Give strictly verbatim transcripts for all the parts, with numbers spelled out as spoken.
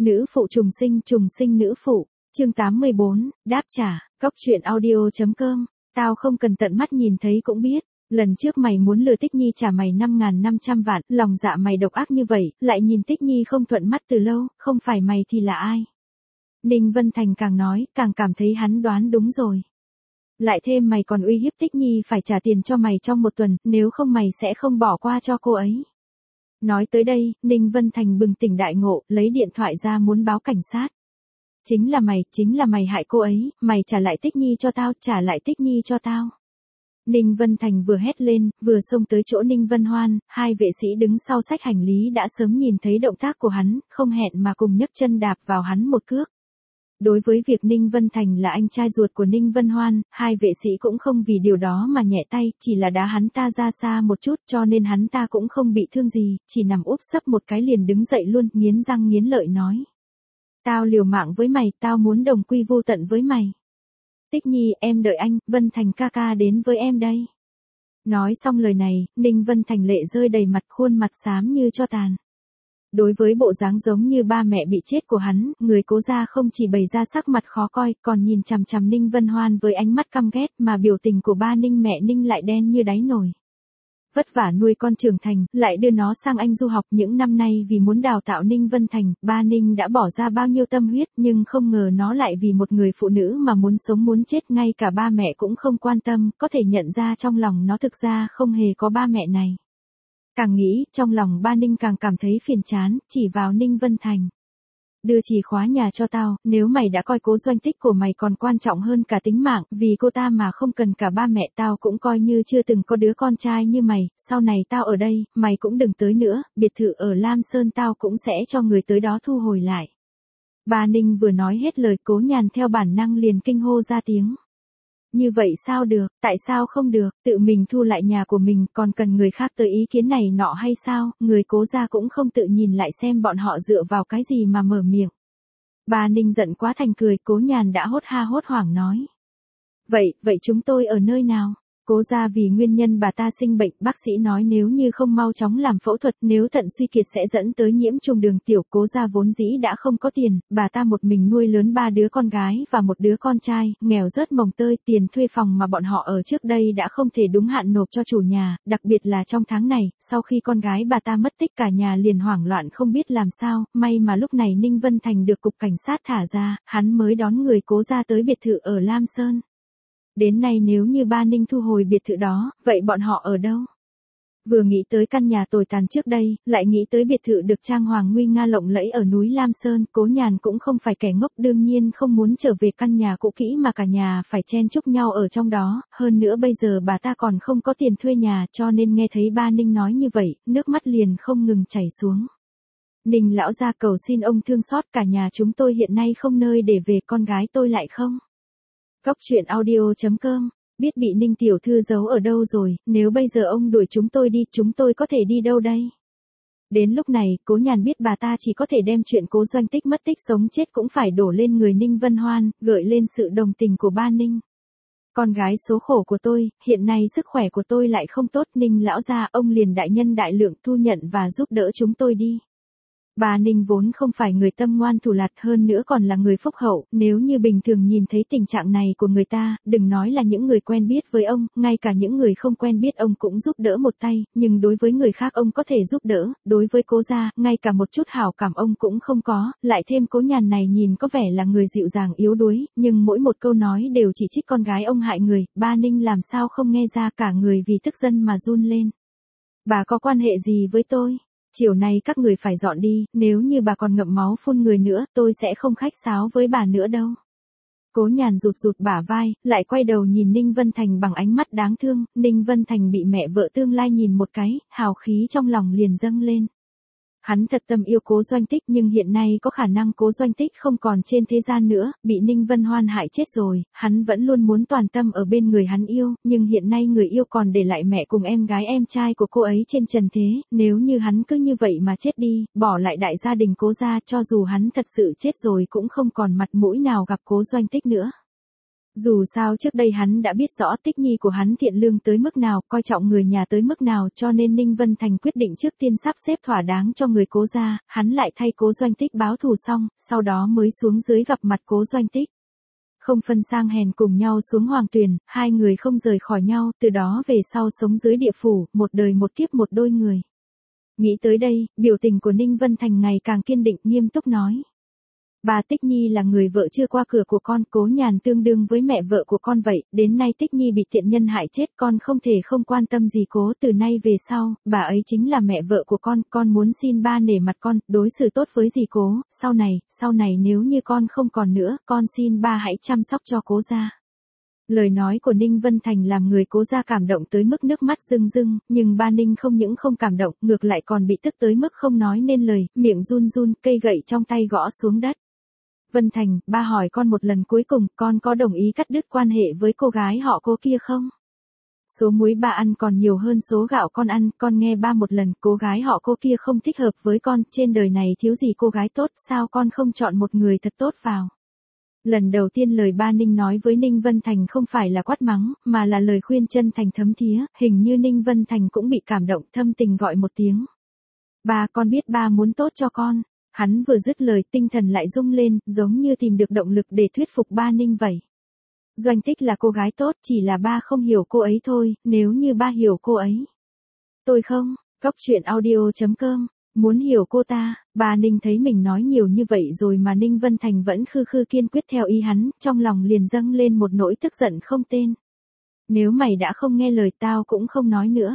Nữ phụ trùng sinh, trùng sinh nữ phụ. Chương tám mươi bốn, đáp trả, góc truyện audio.com. Tao không cần tận mắt nhìn thấy cũng biết. Lần trước mày muốn lừa Tích Nhi trả mày năm nghìn năm trăm vạn, lòng dạ mày độc ác như vậy, lại nhìn Tích Nhi không thuận mắt từ lâu, không phải mày thì là ai? Ninh Vân Thành càng nói, càng cảm thấy hắn đoán đúng rồi. Lại thêm mày còn uy hiếp Tích Nhi phải trả tiền cho mày trong một tuần, nếu không mày sẽ không bỏ qua cho cô ấy. Nói tới đây, Ninh Vân Thành bừng tỉnh đại ngộ, lấy điện thoại ra muốn báo cảnh sát. Chính là mày, chính là mày hại cô ấy, mày trả lại Tích Nhi cho tao, trả lại Tích Nhi cho tao. Ninh Vân Thành vừa hét lên, vừa xông tới chỗ Ninh Vân Hoan, hai vệ sĩ đứng sau xách hành lý đã sớm nhìn thấy động tác của hắn, không hẹn mà cùng nhấc chân đạp vào hắn một cước. Đối với việc Ninh Vân Thành là anh trai ruột của Ninh Vân Hoan, hai vệ sĩ cũng không vì điều đó mà nhẹ tay, chỉ là đá hắn ta ra xa một chút cho nên hắn ta cũng không bị thương gì, chỉ nằm úp sấp một cái liền đứng dậy luôn, nghiến răng nghiến lợi nói. Tao liều mạng với mày, tao muốn đồng quy vu tận với mày. Tích Nhi, em đợi anh, Vân Thành ca ca đến với em đây. Nói xong lời này, Ninh Vân Thành lệ rơi đầy mặt, khuôn mặt xám như tro tàn. Đối với bộ dáng giống như ba mẹ bị chết của hắn, người Cố gia không chỉ bày ra sắc mặt khó coi, còn nhìn chằm chằm Ninh Vân Hoan với ánh mắt căm ghét, mà biểu tình của ba Ninh mẹ Ninh lại đen như đáy nồi. Vất vả nuôi con trưởng thành, lại đưa nó sang Anh du học những năm nay vì muốn đào tạo Ninh Vân Thành, ba Ninh đã bỏ ra bao nhiêu tâm huyết, nhưng không ngờ nó lại vì một người phụ nữ mà muốn sống muốn chết, ngay cả ba mẹ cũng không quan tâm, có thể nhận ra trong lòng nó thực ra không hề có ba mẹ này. Càng nghĩ, trong lòng ba Ninh càng cảm thấy phiền chán, chỉ vào Ninh Vân Thành. Đưa chìa khóa nhà cho tao, nếu mày đã coi Cố Doanh Tích của mày còn quan trọng hơn cả tính mạng, vì cô ta mà không cần cả ba mẹ, tao cũng coi như chưa từng có đứa con trai như mày, sau này tao ở đây, mày cũng đừng tới nữa, biệt thự ở Lam Sơn tao cũng sẽ cho người tới đó thu hồi lại. Ba Ninh vừa nói hết lời, Cố Nhàn theo bản năng liền kinh hô ra tiếng. Như vậy sao được, tại sao không được, tự mình thu lại nhà của mình, còn cần người khác tới ý kiến này nọ hay sao, người Cố gia cũng không tự nhìn lại xem bọn họ dựa vào cái gì mà mở miệng. Bà Ninh giận quá thành cười, Cố Nhàn đã hốt ha hốt hoảng nói. Vậy, vậy chúng tôi ở nơi nào? Cố gia vì nguyên nhân bà ta sinh bệnh, bác sĩ nói nếu như không mau chóng làm phẫu thuật, nếu thận suy kiệt sẽ dẫn tới nhiễm trùng đường tiểu. Cố gia vốn dĩ đã không có tiền, bà ta một mình nuôi lớn ba đứa con gái và một đứa con trai, nghèo rớt mồng tơi, tiền thuê phòng mà bọn họ ở trước đây đã không thể đúng hạn nộp cho chủ nhà, đặc biệt là trong tháng này, sau khi con gái bà ta mất tích cả nhà liền hoảng loạn không biết làm sao, may mà lúc này Ninh Vân Thành được cục cảnh sát thả ra, hắn mới đón người Cố gia tới biệt thự ở Lam Sơn. Đến nay nếu như ba Ninh thu hồi biệt thự đó, vậy bọn họ ở đâu? Vừa nghĩ tới căn nhà tồi tàn trước đây, lại nghĩ tới biệt thự được trang hoàng nguy nga lộng lẫy ở núi Lam Sơn, Cố Nhàn cũng không phải kẻ ngốc, đương nhiên không muốn trở về căn nhà cũ kỹ mà cả nhà phải chen chúc nhau ở trong đó, hơn nữa bây giờ bà ta còn không có tiền thuê nhà, cho nên nghe thấy ba Ninh nói như vậy, nước mắt liền không ngừng chảy xuống. Ninh lão gia cầu xin ông thương xót, cả nhà chúng tôi hiện nay không nơi để về, con gái tôi lại không. Góc truyện audio.com, biết bị Ninh tiểu thư giấu ở đâu rồi, nếu bây giờ ông đuổi chúng tôi đi, chúng tôi có thể đi đâu đây? Đến lúc này, Cố Nhàn biết bà ta chỉ có thể đem chuyện Cố Doanh Tích mất tích sống chết cũng phải đổ lên người Ninh Vân Hoan, gợi lên sự đồng tình của ba Ninh. Con gái số khổ của tôi, hiện nay sức khỏe của tôi lại không tốt, Ninh lão gia, ông liền đại nhân đại lượng thu nhận và giúp đỡ chúng tôi đi. Bà Ninh vốn không phải người tâm ngoan thủ lạt, hơn nữa còn là người phúc hậu, nếu như bình thường nhìn thấy tình trạng này của người ta, đừng nói là những người quen biết với ông, ngay cả những người không quen biết ông cũng giúp đỡ một tay, nhưng đối với người khác ông có thể giúp đỡ, đối với Cố gia, ngay cả một chút hảo cảm ông cũng không có, lại thêm Cố Nhàn này nhìn có vẻ là người dịu dàng yếu đuối, nhưng mỗi một câu nói đều chỉ trích con gái ông hại người, ba Ninh làm sao không nghe ra, cả người vì tức giận mà run lên. Bà có quan hệ gì với tôi? Chiều nay các người phải dọn đi, nếu như bà còn ngậm máu phun người nữa, tôi sẽ không khách sáo với bà nữa đâu. Cố Nhàn rụt rụt bả vai, lại quay đầu nhìn Ninh Vân Thành bằng ánh mắt đáng thương, Ninh Vân Thành bị mẹ vợ tương lai nhìn một cái, hào khí trong lòng liền dâng lên. Hắn thật tâm yêu Cố Doanh Tích, nhưng hiện nay có khả năng Cố Doanh Tích không còn trên thế gian nữa, bị Ninh Vân Hoan hại chết rồi, hắn vẫn luôn muốn toàn tâm ở bên người hắn yêu, nhưng hiện nay người yêu còn để lại mẹ cùng em gái em trai của cô ấy trên trần thế, nếu như hắn cứ như vậy mà chết đi, bỏ lại đại gia đình Cố gia, cho dù hắn thật sự chết rồi cũng không còn mặt mũi nào gặp Cố Doanh Tích nữa. Dù sao trước đây hắn đã biết rõ Tích Nhi của hắn thiện lương tới mức nào, coi trọng người nhà tới mức nào, cho nên Ninh Vân Thành quyết định trước tiên sắp xếp thỏa đáng cho người Cố gia, hắn lại thay Cố Doanh Tích báo thù xong, sau đó mới xuống dưới gặp mặt Cố Doanh Tích. Không phân sang hèn cùng nhau xuống hoàng tuyền, hai người không rời khỏi nhau, từ đó về sau sống dưới địa phủ, một đời một kiếp một đôi người. Nghĩ tới đây, biểu tình của Ninh Vân Thành ngày càng kiên định, nghiêm túc nói. Bà Tích Nhi là người vợ chưa qua cửa của con, Cố Nhàn tương đương với mẹ vợ của con vậy, đến nay Tích Nhi bị tiện nhân hại chết, con không thể không quan tâm gì Cố, từ nay về sau, bà ấy chính là mẹ vợ của con, con muốn xin ba nể mặt con, đối xử tốt với dì Cố, sau này, sau này nếu như con không còn nữa, con xin ba hãy chăm sóc cho Cố gia. Lời nói của Ninh Vân Thành làm người Cố gia cảm động tới mức nước mắt rưng rưng, nhưng ba Ninh không những không cảm động, ngược lại còn bị tức tới mức không nói nên lời, miệng run run, cây gậy trong tay gõ xuống đất. Vân Thành, ba hỏi con một lần cuối cùng, con có đồng ý cắt đứt quan hệ với cô gái họ Cố kia không? Số muối ba ăn còn nhiều hơn số gạo con ăn, con nghe ba một lần, cô gái họ Cố kia không thích hợp với con, trên đời này thiếu gì cô gái tốt, sao con không chọn một người thật tốt vào? Lần đầu tiên lời ba Ninh nói với Ninh Vân Thành không phải là quát mắng, mà là lời khuyên chân thành thấm thía, hình như Ninh Vân Thành cũng bị cảm động, thâm tình gọi một tiếng. Ba, con biết ba muốn tốt cho con. Hắn vừa dứt lời, tinh thần lại rung lên, giống như tìm được động lực để thuyết phục ba Ninh vậy. Doanh Tích là cô gái tốt, chỉ là ba không hiểu cô ấy thôi, nếu như ba hiểu cô ấy. Tôi không, Cóc truyện audio chấm com, muốn hiểu cô ta, ba Ninh thấy mình nói nhiều như vậy rồi mà Ninh Vân Thành vẫn khư khư kiên quyết theo ý hắn, trong lòng liền dâng lên một nỗi tức giận không tên. Nếu mày đã không nghe lời tao cũng không nói nữa.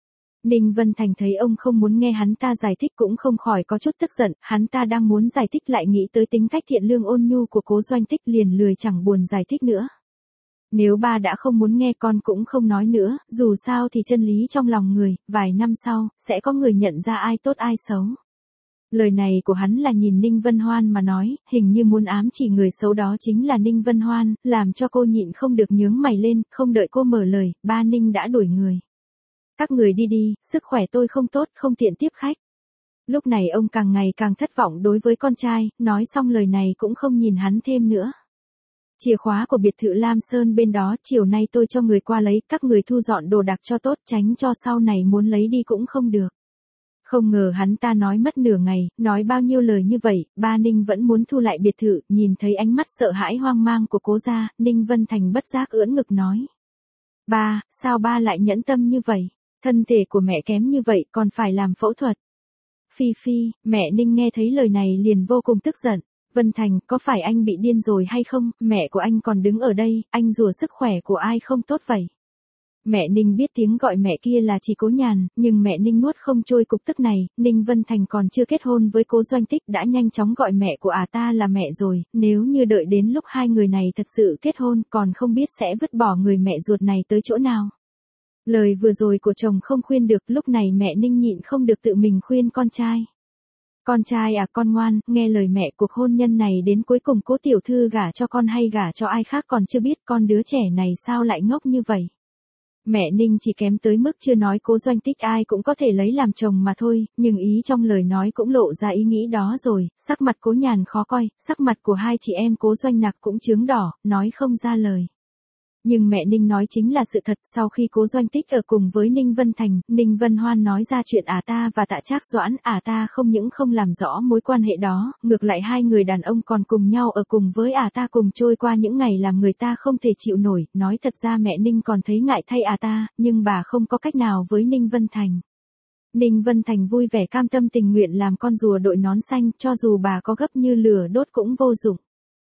Ninh Vân Thành thấy ông không muốn nghe hắn ta giải thích cũng không khỏi có chút tức giận, hắn ta đang muốn giải thích lại nghĩ tới tính cách thiện lương ôn nhu của Cố Doanh Tích liền lười chẳng buồn giải thích nữa. Nếu ba đã không muốn nghe con cũng không nói nữa, dù sao thì chân lý trong lòng người, vài năm sau, sẽ có người nhận ra ai tốt ai xấu. Lời này của hắn là nhìn Ninh Vân Hoan mà nói, hình như muốn ám chỉ người xấu đó chính là Ninh Vân Hoan, làm cho cô nhịn không được nhướng mày lên, không đợi cô mở lời, ba Ninh đã đuổi người. Các người đi đi, sức khỏe tôi không tốt, không tiện tiếp khách. Lúc này ông càng ngày càng thất vọng đối với con trai, nói xong lời này cũng không nhìn hắn thêm nữa. Chìa khóa của biệt thự Lam Sơn bên đó, chiều nay tôi cho người qua lấy, các người thu dọn đồ đạc cho tốt, tránh cho sau này muốn lấy đi cũng không được. Không ngờ hắn ta nói mất nửa ngày, nói bao nhiêu lời như vậy, ba Ninh vẫn muốn thu lại biệt thự, nhìn thấy ánh mắt sợ hãi hoang mang của Cố gia, Ninh Vân Thành bất giác ưỡn ngực nói. Ba, sao ba lại nhẫn tâm như vậy? Thân thể của mẹ kém như vậy còn phải làm phẫu thuật. Phi Phi, mẹ Ninh nghe thấy lời này liền vô cùng tức giận. Vân Thành, có phải anh bị điên rồi hay không, mẹ của anh còn đứng ở đây, anh rủa sức khỏe của ai không tốt vậy? Mẹ Ninh biết tiếng gọi mẹ kia là chỉ Cố Nhàn, nhưng mẹ Ninh nuốt không trôi cục tức này, Ninh Vân Thành còn chưa kết hôn với Cố Doanh Tích đã nhanh chóng gọi mẹ của à ta là mẹ rồi, nếu như đợi đến lúc hai người này thật sự kết hôn còn không biết sẽ vứt bỏ người mẹ ruột này tới chỗ nào. Lời vừa rồi của chồng không khuyên được, lúc này mẹ Ninh nhịn không được tự mình khuyên con trai. Con trai à, con ngoan, nghe lời mẹ, cuộc hôn nhân này đến cuối cùng Cố tiểu thư gả cho con hay gả cho ai khác còn chưa biết, con đứa trẻ này sao lại ngốc như vậy. Mẹ Ninh chỉ kém tới mức chưa nói Cố Doanh Tích ai cũng có thể lấy làm chồng mà thôi, nhưng ý trong lời nói cũng lộ ra ý nghĩ đó rồi, sắc mặt Cố Nhàn khó coi, sắc mặt của hai chị em Cố Doanh Nặc cũng chướng đỏ, nói không ra lời. Nhưng mẹ Ninh nói chính là sự thật, sau khi Cố Doanh Tích ở cùng với Ninh Vân Thành, Ninh Vân Hoan nói ra chuyện ả ta và Tạ Trác Doãn, ả ta không những không làm rõ mối quan hệ đó, ngược lại hai người đàn ông còn cùng nhau ở cùng với ả ta cùng trôi qua những ngày làm người ta không thể chịu nổi, nói thật ra mẹ Ninh còn thấy ngại thay ả ta, nhưng bà không có cách nào với Ninh Vân Thành. Ninh Vân Thành vui vẻ cam tâm tình nguyện làm con rùa đội nón xanh, cho dù bà có gấp như lửa đốt cũng vô dụng.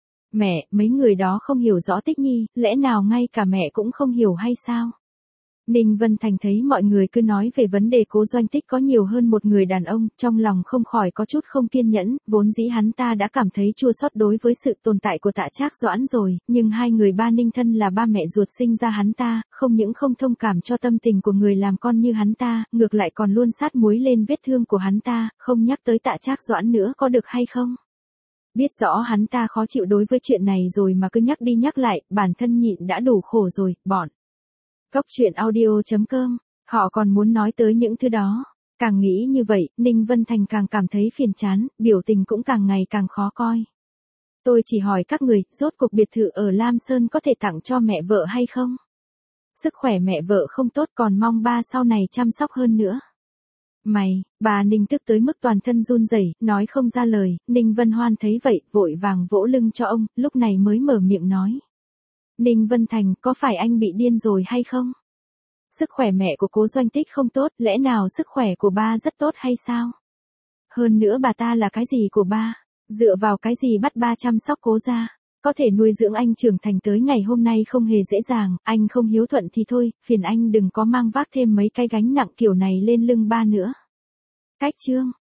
Mẹ, mấy người đó không hiểu rõ Tích Nhi, lẽ nào ngay cả mẹ cũng không hiểu hay sao? Ninh Vân Thành thấy mọi người cứ nói về vấn đề Cố Doanh Tích có nhiều hơn một người đàn ông, trong lòng không khỏi có chút không kiên nhẫn, vốn dĩ hắn ta đã cảm thấy chua xót đối với sự tồn tại của Tạ Trác Doãn rồi, nhưng hai người ba Ninh thân là ba mẹ ruột sinh ra hắn ta, không những không thông cảm cho tâm tình của người làm con như hắn ta, ngược lại còn luôn sát muối lên vết thương của hắn ta, không nhắc tới Tạ Trác Doãn nữa có được hay không? Biết rõ hắn ta khó chịu đối với chuyện này rồi mà cứ nhắc đi nhắc lại, bản thân nhịn đã đủ khổ rồi, bọn. Cóc truyện audio chấm com, họ còn muốn nói tới những thứ đó. Càng nghĩ như vậy, Ninh Vân Thành càng cảm thấy phiền chán, biểu tình cũng càng ngày càng khó coi. Tôi chỉ hỏi các người, rốt cuộc biệt thự ở Lam Sơn có thể tặng cho mẹ vợ hay không? Sức khỏe mẹ vợ không tốt còn mong ba sau này chăm sóc hơn nữa. Mày, bà Ninh tức tới mức toàn thân run rẩy, nói không ra lời. Ninh Vân Hoan thấy vậy, vội vàng vỗ lưng cho ông, lúc này mới mở miệng nói. Ninh Vân Thành, có phải anh bị điên rồi hay không? Sức khỏe mẹ của Cố Doanh Tích không tốt, lẽ nào sức khỏe của ba rất tốt hay sao? Hơn nữa bà ta là cái gì của ba? Dựa vào cái gì bắt ba chăm sóc Cố gia? Có thể nuôi dưỡng anh trưởng thành tới ngày hôm nay không hề dễ dàng, anh không hiếu thuận thì thôi, phiền anh đừng có mang vác thêm mấy cái gánh nặng kiểu này lên lưng ba nữa. Cách chương